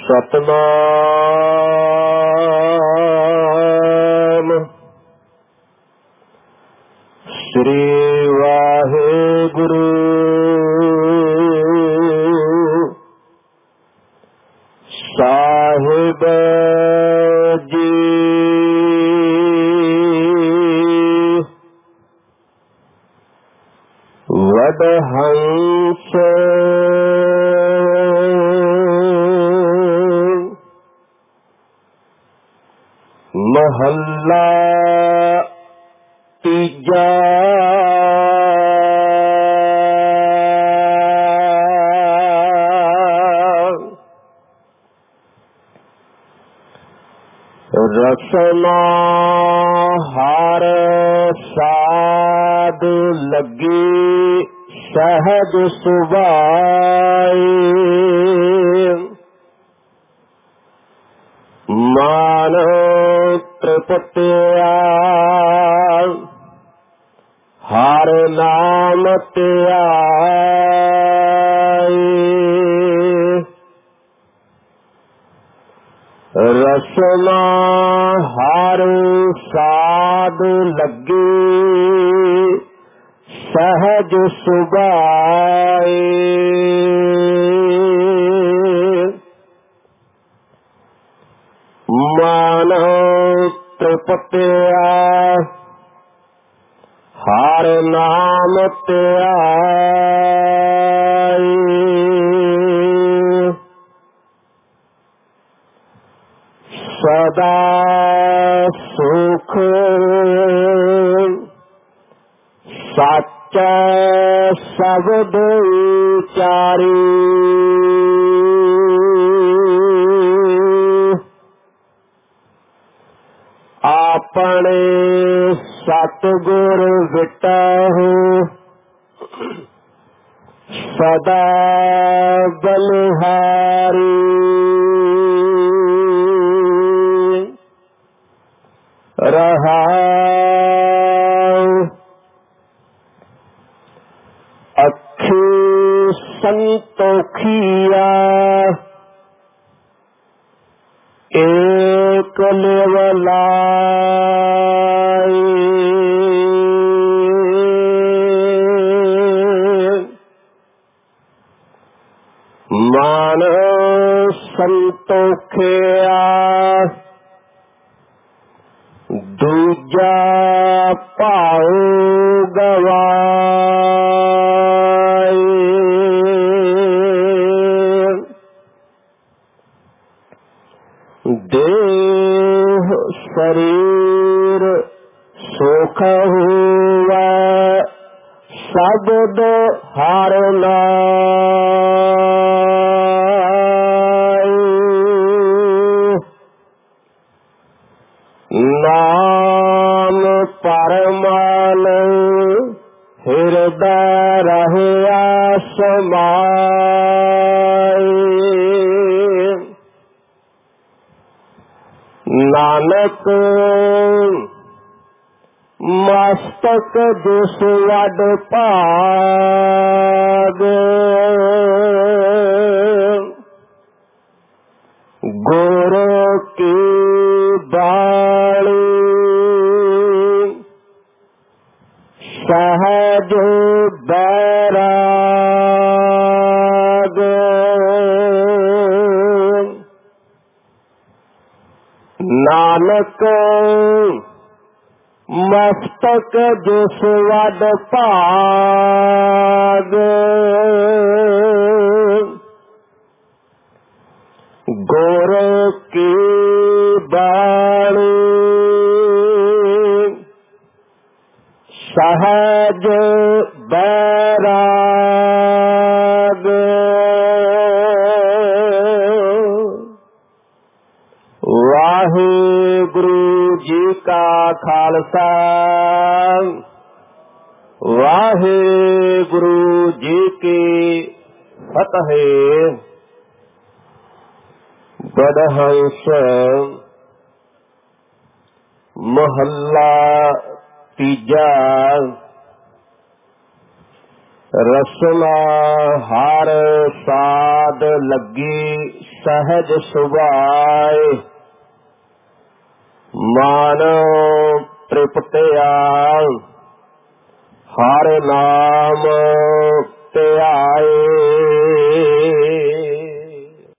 ਸਤਨਾਮ ਸ੍ਰੀ ਵਾਹਿਗੁਰੂ ਸਾਹਿਬ ਜੀ। ਵਡਹੰਸ ਮਹੱਲਾ ਤੀਜਾ। ਰਸਨਾ ਹਰ ਸਾਧ ਲੱਗੀ ਸਹਿਜ ਸੁਭਾਈ। ਮਨ ਤ੍ਰਿਪਤਿਆ ਹਰ ਨਾਮ ਧਿਆਈ। ਰਸਨਾ ਹਰ ਸਾਧ ਲੱਗੀ ਸਹਿਜ ਸੁਭਾਈ। ਮਨ ਤ੍ਰਿਪਤਿਆ ਹਰ ਨਾਮ ਧਿਆਈ। ਸਦਾ ਸੁਖ ਸੱਚ ਸ਼ਬਦ ਉਚਾਰੀ। ਆਪਣੇ ਸਤਿਗੁਰ ਵਿਟਹੁ ਸਦਾ ਬਲਿਹਾਰੀ। ਰਹਾਉ ਅੱਖੀ ਸੰਤੋਖੀਆ ਏਕ ਲਿਵ ਲਾਈ। ਮਨ ਸੰਤੋਖਿਆ ਦੂਜਾ ਭਾਉ ਗਵਾਈ। ਦੇਹ ਸਰੀਰ ਸੁਖ ਹੋਵੈ ਸ਼ਬਦ ਹਰਿ ਨਾਈ। ਨਾਮ ਪਰਮਾਨ ਹਿਰਦੈ ਰਹਿਆ ਸਮਾਈ। ਨਾਨਕ ਮਸਤਕ ਜਿਸ ਵਡ ਭਾਗ ਗੁਰ ਕੀ ਬਾਣੀ। ਸਹਿਜ ਬੈਰਾਗ ਨਾਨਕ ਮਸਤਕ ਜਿਸ ਵਡ ਭਾਗ ਗੁਰ ਕੀ ਬਾਣੀ। ਸਹਿਜ ਬੈਰਾਗ ਵਾਹਿਗੁਰੂ ਜੀ ਕਾ ਖਾਲਸਾ ਵਾਹਿਗੁਰੂ ਜੀ ਕੀ ਫਤਿਹ। ਵਡਹੰਸ ਮਹੱਲਾ ਤੀਜਾ। ਰਸਨਾ ਹਰ ਸਾਧ ਲੱਗੀ सहज सुभाए मान तृप्तिया हर नाम